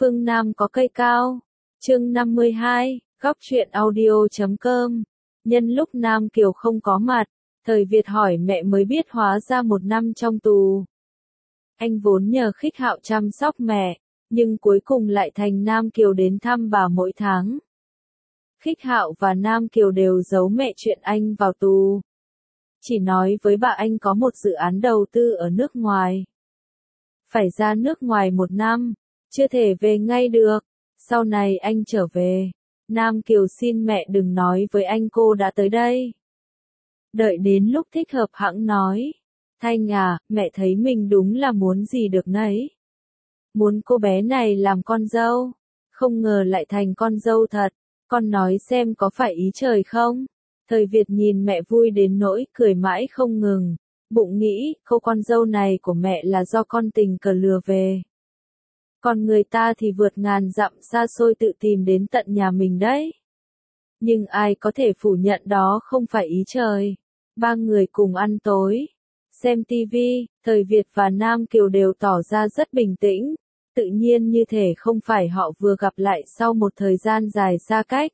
Phương Nam có cây cao. Chương 52, góc truyện audio.com. Nhân lúc Nam Kiều không có mặt, Thời Việt hỏi mẹ mới biết hóa ra 1 năm trong tù. Anh vốn nhờ Khích Hạo chăm sóc mẹ, nhưng cuối cùng lại thành Nam Kiều đến thăm bà mỗi tháng. Khích Hạo và Nam Kiều đều giấu mẹ chuyện anh vào tù. Chỉ nói với bà anh có một dự án đầu tư ở nước ngoài. Phải ra nước ngoài 1 năm, chưa thể về ngay được. Sau này anh trở về, Nam Kiều xin mẹ đừng nói với anh cô đã tới đây. Đợi đến lúc thích hợp hẵng nói. Thanh à, mẹ thấy mình đúng là muốn gì được nấy. Muốn cô bé này làm con dâu, không ngờ lại thành con dâu thật. Con nói xem có phải ý trời không? Thời Việt nhìn mẹ vui đến nỗi cười mãi không ngừng, bụng nghĩ cô con dâu này của mẹ là do con tình cờ lừa về. Còn người ta thì vượt ngàn dặm xa xôi tự tìm đến tận nhà mình đấy. Nhưng ai có thể phủ nhận đó không phải ý trời. 3 người cùng ăn tối, xem tivi, Thời Việt và Nam Kiều đều tỏ ra rất bình tĩnh, tự nhiên như thể không phải họ vừa gặp lại sau một thời gian dài xa cách,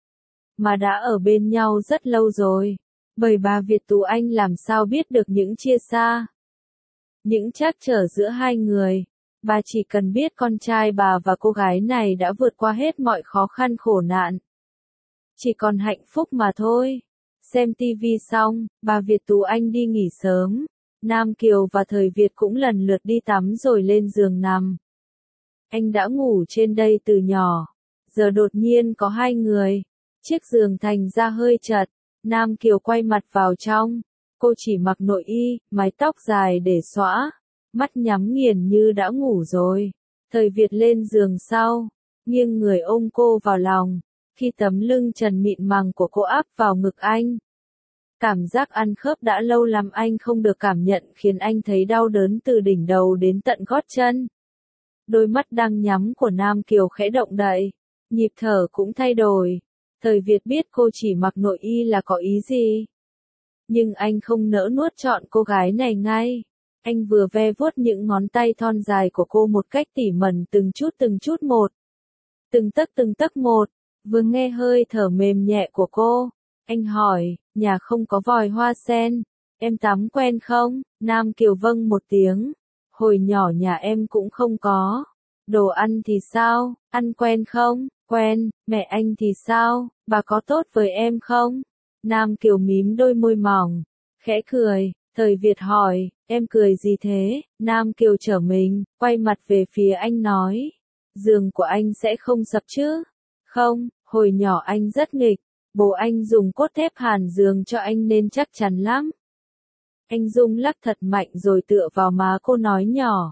mà đã ở bên nhau rất lâu rồi. Bởi bà Việt Tú Anh làm sao biết được những chia xa, những trắc trở giữa hai người. Bà chỉ cần biết con trai bà và cô gái này đã vượt qua hết mọi khó khăn khổ nạn, chỉ còn hạnh phúc mà thôi. Xem tivi xong, bà Việt Tú Anh đi nghỉ sớm. Nam Kiều và Thời Việt cũng lần lượt đi tắm rồi lên giường nằm. Anh đã ngủ trên đây từ nhỏ, giờ đột nhiên có 2 người. Chiếc giường thành ra hơi chật. Nam Kiều quay mặt vào trong. Cô chỉ mặc nội y, mái tóc dài để xõa, mắt nhắm nghiền như đã ngủ rồi. Thời Việt lên giường sau, nghiêng người ôm cô vào lòng. Khi tấm lưng trần mịn màng của cô áp vào ngực anh, cảm giác ăn khớp đã lâu lắm anh không được cảm nhận khiến anh thấy đau đớn từ đỉnh đầu đến tận gót chân. Đôi mắt đang nhắm của Nam Kiều khẽ động đậy, nhịp thở cũng thay đổi. Thời Việt biết cô chỉ mặc nội y là có ý gì, nhưng anh không nỡ nuốt trọn cô gái này ngay. Anh vừa ve vuốt những ngón tay thon dài của cô một cách tỉ mẩn từng chút một, từng tấc một. Vừa nghe hơi thở mềm nhẹ của cô, anh hỏi, nhà không có vòi hoa sen, em tắm quen không? Nam Kiều vâng một tiếng, hồi nhỏ nhà em cũng không có. Đồ ăn thì sao, ăn quen không? Quen. Mẹ anh thì sao, bà có tốt với em không? Nam Kiều mím đôi môi mỏng, khẽ cười. Thời Việt hỏi, em cười gì thế? Nam Kiều trở mình, quay mặt về phía anh nói, giường của anh sẽ không sập chứ? Không, hồi nhỏ anh rất nghịch, bố anh dùng cốt thép hàn giường cho anh nên chắc chắn lắm. Anh rung lắc thật mạnh rồi tựa vào má cô nói nhỏ.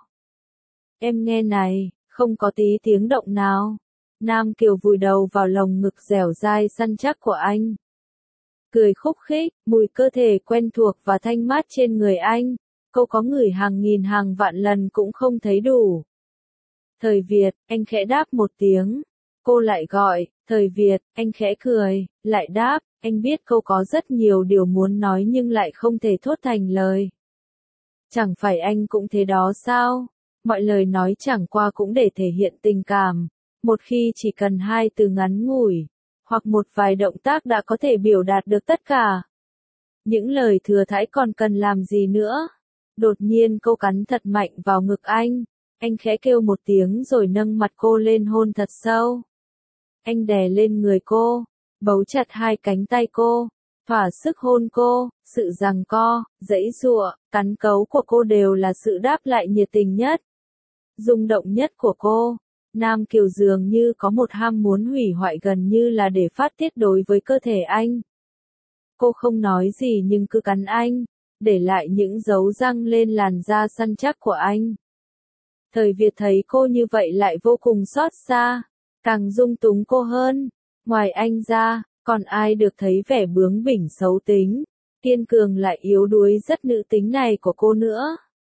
Em nghe này, không có tí tiếng động nào. Nam Kiều vùi đầu vào lồng ngực dẻo dai săn chắc của anh. Cười khúc khích, mùi cơ thể quen thuộc và thanh mát trên người anh, cô có ngửi hàng nghìn hàng vạn lần cũng không thấy đủ. Thời Việt, anh khẽ đáp một tiếng. Cô lại gọi, Thời Việt, anh khẽ cười, lại đáp, anh biết cô có rất nhiều điều muốn nói nhưng lại không thể thốt thành lời. Chẳng phải anh cũng thế đó sao? Mọi lời nói chẳng qua cũng để thể hiện tình cảm, một khi chỉ cần 2 từ ngắn ngủi, hoặc một vài động tác đã có thể biểu đạt được tất cả. Những lời thừa thãi còn cần làm gì nữa? Đột nhiên cô cắn thật mạnh vào ngực anh khẽ kêu một tiếng rồi nâng mặt cô lên hôn thật sâu. Anh đè lên người cô, bấu chặt 2 cánh tay cô, thỏa sức hôn cô, sự giằng co, giãy giụa, cắn cấu của cô đều là sự đáp lại nhiệt tình nhất, rung động nhất của cô. Nam Kiều dường như có một ham muốn hủy hoại gần như là để phát tiết đối với cơ thể anh. Cô không nói gì nhưng cứ cắn anh, để lại những dấu răng lên làn da săn chắc của anh. Thời Việt thấy cô như vậy lại vô cùng xót xa, càng dung túng cô hơn. Ngoài anh ra, còn ai được thấy vẻ bướng bỉnh xấu tính, kiên cường lại yếu đuối rất nữ tính này của cô nữa.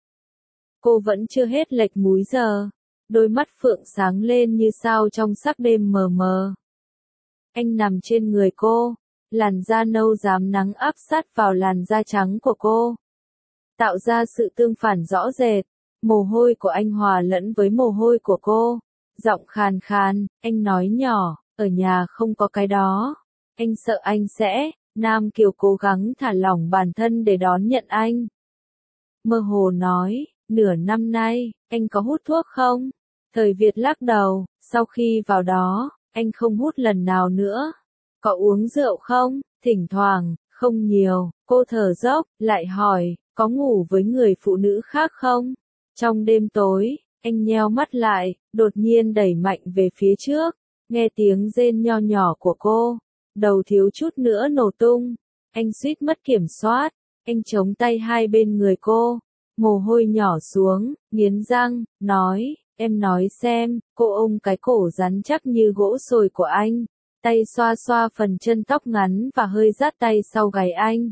Cô vẫn chưa hết lệch múi giờ, đôi mắt phượng sáng lên như sao trong sắc đêm mờ mờ. Anh nằm trên người cô, làn da nâu rám nắng áp sát vào làn da trắng của cô, tạo ra sự tương phản rõ rệt. Mồ hôi của anh hòa lẫn với mồ hôi của cô, Giọng khàn khàn, anh nói nhỏ, ở nhà không có cái đó. Anh sợ anh sẽ, Nam Kiều cố gắng thả lỏng bản thân để đón nhận anh. Mơ hồ nói, nửa năm nay, anh có hút thuốc không? Thời Việt lắc đầu, sau khi vào đó, anh không hút lần nào nữa. Có uống rượu không? Thỉnh thoảng, không nhiều. Cô thở dốc, lại hỏi, có ngủ với người phụ nữ khác không? Trong đêm tối, anh nheo mắt lại, đột nhiên đẩy mạnh về phía trước, nghe tiếng rên nho nhỏ của cô. Đầu thiếu chút nữa nổ tung. Anh suýt mất kiểm soát. Anh chống tay hai bên người cô. Mồ hôi nhỏ xuống, nghiến răng, nói, em nói xem, cô ôm cái cổ rắn chắc như gỗ sồi của anh. Tay xoa xoa phần chân tóc ngắn và hơi dắt tay sau gáy anh.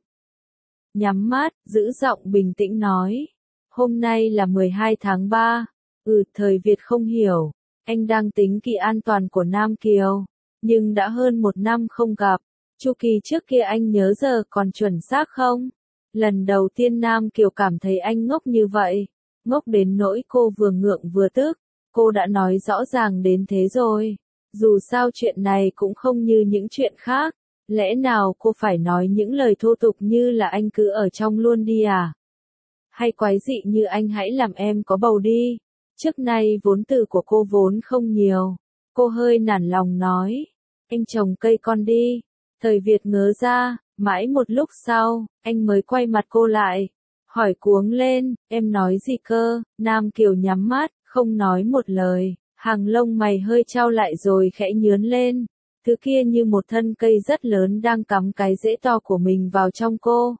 Nhắm mắt, giữ giọng bình tĩnh nói. Hôm nay là 12 tháng 3. Thời Việt không hiểu. Anh đang tính kỳ an toàn của Nam Kiều. Nhưng đã hơn 1 năm không gặp. Chu kỳ trước kia anh nhớ giờ còn chuẩn xác không? Lần đầu tiên Nam Kiều cảm thấy anh ngốc như vậy. Ngốc đến nỗi cô vừa ngượng vừa tức. Cô đã nói rõ ràng đến thế rồi. Dù sao chuyện này cũng không như những chuyện khác. Lẽ nào cô phải nói những lời thô tục như là anh cứ ở trong luôn đi à? Hay quái dị như anh hãy làm em có bầu đi. Trước nay vốn từ của cô vốn không nhiều. Cô hơi nản lòng nói. Anh trồng cây con đi. Thời Việt ngớ ra, mãi một lúc sau, anh mới quay mặt cô lại. Hỏi cuống lên, em nói gì cơ? Nam Kiều nhắm mắt, không nói một lời. Hàng lông mày hơi chau lại rồi khẽ nhướn lên. Thứ kia như một thân cây rất lớn đang cắm cái rễ to của mình vào trong cô.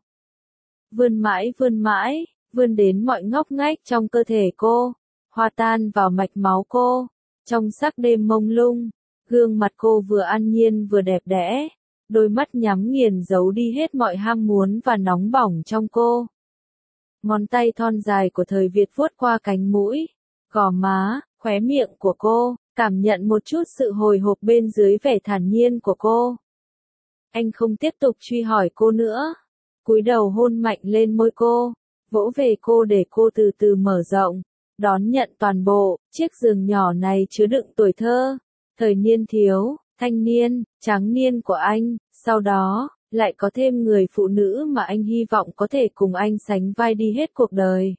Vươn mãi, vươn đến mọi ngóc ngách trong cơ thể cô. Hòa tan vào mạch máu cô. Trong sắc đêm mông lung, gương mặt cô vừa an nhiên vừa đẹp đẽ. Đôi mắt nhắm nghiền giấu đi hết mọi ham muốn và nóng bỏng trong cô. Ngón tay thon dài của thời Việt vuốt qua cánh mũi, gò má, khóe miệng của cô, cảm nhận một chút sự hồi hộp bên dưới vẻ thản nhiên của cô. Anh không tiếp tục truy hỏi cô nữa. Cúi đầu hôn mạnh lên môi cô, vỗ về cô để cô từ từ mở rộng, đón nhận toàn bộ, chiếc giường nhỏ này chứa đựng tuổi thơ, thời niên thiếu, thanh niên, tráng niên của anh, sau đó, lại có thêm người phụ nữ mà anh hy vọng có thể cùng anh sánh vai đi hết cuộc đời.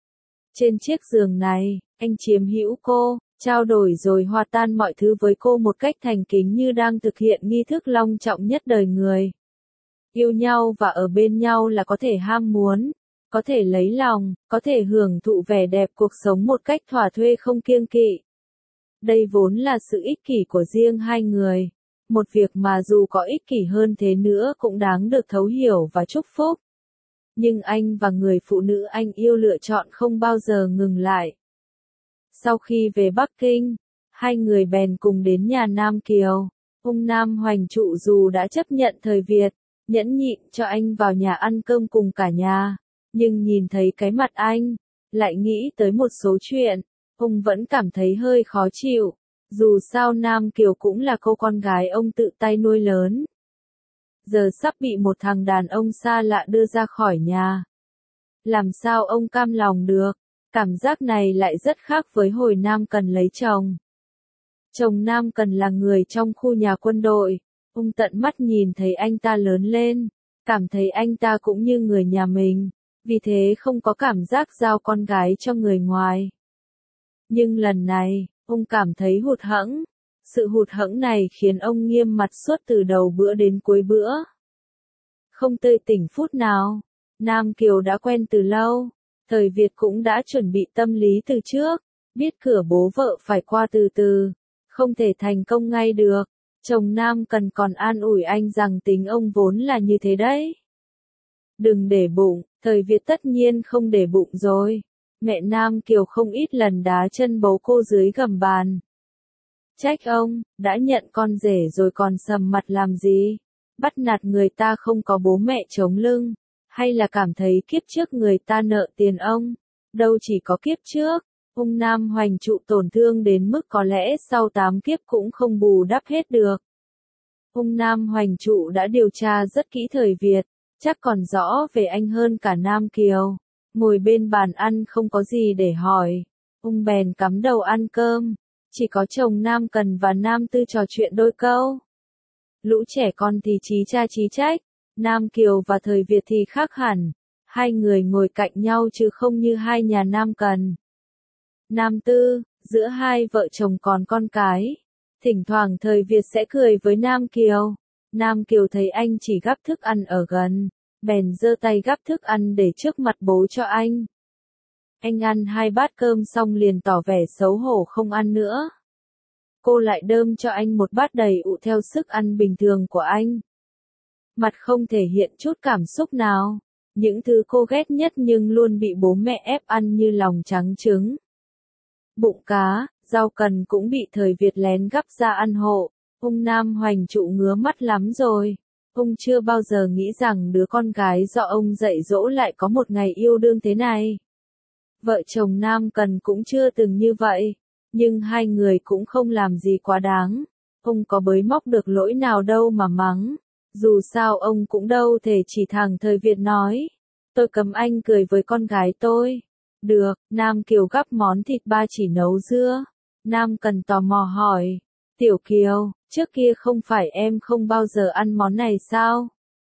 Trên chiếc giường này, anh chiếm hữu cô, trao đổi rồi hòa tan mọi thứ với cô một cách thành kính như đang thực hiện nghi thức long trọng nhất đời người. Yêu nhau và ở bên nhau là có thể ham muốn, có thể lấy lòng, có thể hưởng thụ vẻ đẹp cuộc sống một cách thỏa thuê không kiêng kỵ. Đây vốn là sự ích kỷ của riêng hai người. Một việc mà dù có ích kỷ hơn thế nữa cũng đáng được thấu hiểu và chúc phúc. Nhưng anh và người phụ nữ anh yêu lựa chọn không bao giờ ngừng lại. Sau khi về Bắc Kinh, hai người bèn cùng đến nhà Nam Kiều. Ông Nam Hoành Trụ dù đã chấp nhận thời Việt, nhẫn nhịn cho anh vào nhà ăn cơm cùng cả nhà, nhưng nhìn thấy cái mặt anh, lại nghĩ tới một số chuyện, ông vẫn cảm thấy hơi khó chịu. Dù sao Nam Kiều cũng là cô con gái ông tự tay nuôi lớn. Giờ sắp bị một thằng đàn ông xa lạ đưa ra khỏi nhà. Làm sao ông cam lòng được? Cảm giác này lại rất khác với hồi Nam Cần lấy chồng. Chồng Nam Cần là người trong khu nhà quân đội. Ông tận mắt nhìn thấy anh ta lớn lên, cảm thấy anh ta cũng như người nhà mình, vì thế không có cảm giác giao con gái cho người ngoài. Nhưng lần này, ông cảm thấy hụt hẫng. Sự hụt hẫng này khiến ông nghiêm mặt suốt từ đầu bữa đến cuối bữa. Không tươi tỉnh phút nào. Nam Kiều đã quen từ lâu. Thời Việt cũng đã chuẩn bị tâm lý từ trước. Biết cửa bố vợ phải qua từ từ. Không thể thành công ngay được. Chồng Nam Cần còn an ủi anh rằng tính ông vốn là như thế đấy. Đừng để bụng, thời Việt tất nhiên không để bụng rồi. Mẹ Nam Kiều không ít lần đá chân bấu cô dưới gầm bàn. Trách ông, đã nhận con rể rồi còn sầm mặt làm gì? Bắt nạt người ta không có bố mẹ chống lưng, hay là cảm thấy kiếp trước người ta nợ tiền ông? Đâu chỉ có kiếp trước, ông Nam Hoành Trụ tổn thương đến mức có lẽ sau 8 kiếp cũng không bù đắp hết được. Ông Nam Hoành Trụ đã điều tra rất kỹ thời Việt, chắc còn rõ về anh hơn cả Nam Kiều. Ngồi bên bàn ăn không có gì để hỏi, ông bèn cắm đầu ăn cơm. Chỉ có chồng Nam Cần và Nam Tư trò chuyện đôi câu. Lũ trẻ con thì chí cha chí trách, Nam Kiều và Thời Việt thì khác hẳn. Hai người ngồi cạnh nhau chứ không như hai nhà Nam Cần. Nam Tư, giữa hai vợ chồng còn con cái. Thỉnh thoảng Thời Việt sẽ cười với Nam Kiều. Nam Kiều thấy anh chỉ gắp thức ăn ở gần, bèn giơ tay gắp thức ăn để trước mặt bố cho anh. Anh ăn 2 bát cơm xong liền tỏ vẻ xấu hổ không ăn nữa. Cô lại đơm cho anh một bát đầy ụ theo sức ăn bình thường của anh. Mặt không thể hiện chút cảm xúc nào. Những thứ cô ghét nhất nhưng luôn bị bố mẹ ép ăn như lòng trắng trứng. Bụng cá, rau cần cũng bị Thời Việt lén gắp ra ăn hộ. Ông Nam Hoành Trụ ngứa mắt lắm rồi. Ông chưa bao giờ nghĩ rằng đứa con gái do ông dạy dỗ lại có một ngày yêu đương thế này. Vợ chồng Nam Cần cũng chưa từng như vậy. Nhưng hai người cũng không làm gì quá đáng. Ông có bới móc được lỗi nào đâu mà mắng. Dù sao ông cũng đâu thể chỉ thẳng Thời Việt nói. Tôi cấm anh cười với con gái tôi. Được, Nam Kiều gắp món thịt ba chỉ nấu dưa. Nam Cần tò mò hỏi. Tiểu Kiều, trước kia không phải em không bao giờ ăn món này sao?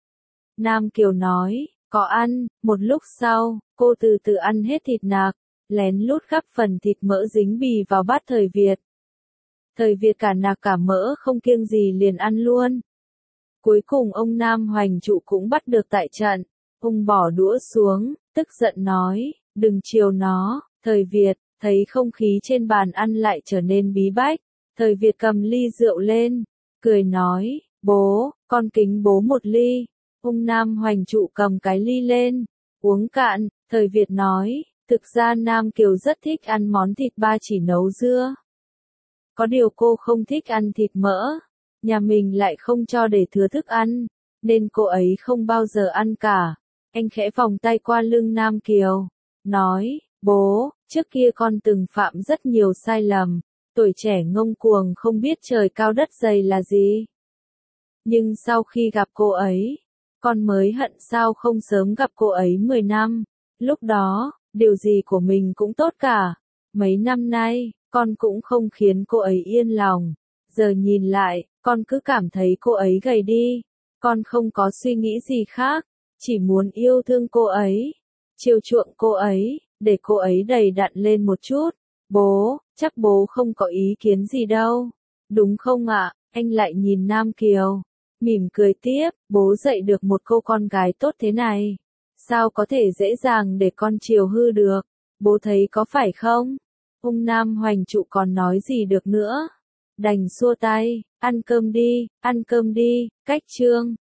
Nam Kiều nói, có ăn. Một lúc sau, cô từ từ ăn hết thịt nạc, lén lút gắp phần thịt mỡ dính bì vào bát Thời Việt. Thời Việt cả nạc cả mỡ không kiêng gì liền ăn luôn. Cuối cùng ông Nam Hoành Trụ cũng bắt được tại trận. Ông bỏ đũa xuống, tức giận nói, đừng chiều nó. Thời Việt, thấy không khí trên bàn ăn lại trở nên bí bách. Thời Việt cầm ly rượu lên, cười nói, bố, con kính bố một ly. Ông Nam Hoành Trụ cầm cái ly lên, uống cạn. Thời Việt nói, thực ra Nam Kiều rất thích ăn món thịt ba chỉ nấu dưa. Có điều cô không thích ăn thịt mỡ. Nhà mình lại không cho để thừa thức ăn, nên cô ấy không bao giờ ăn cả. Anh khẽ vòng tay qua lưng Nam Kiều, nói, bố, trước kia con từng phạm rất nhiều sai lầm, tuổi trẻ ngông cuồng không biết trời cao đất dày là gì. Nhưng sau khi gặp cô ấy, con mới hận sao không sớm gặp cô ấy 10 năm, lúc đó, điều gì của mình cũng tốt cả. Mấy năm nay, con cũng không khiến cô ấy yên lòng. Giờ nhìn lại, con cứ cảm thấy cô ấy gầy đi. Con không có suy nghĩ gì khác, chỉ muốn yêu thương cô ấy, chiều chuộng cô ấy, để cô ấy đầy đặn lên một chút. Bố, chắc bố không có ý kiến gì đâu. Đúng không ạ? Anh lại nhìn Nam Kiều, mỉm cười tiếp, bố dạy được một cô con gái tốt thế này. Sao có thể dễ dàng để con chiều hư được? Bố thấy có phải không? Ông Nam Hoành Trụ còn nói gì được nữa? Đành xua tay, ăn cơm đi, cách chương.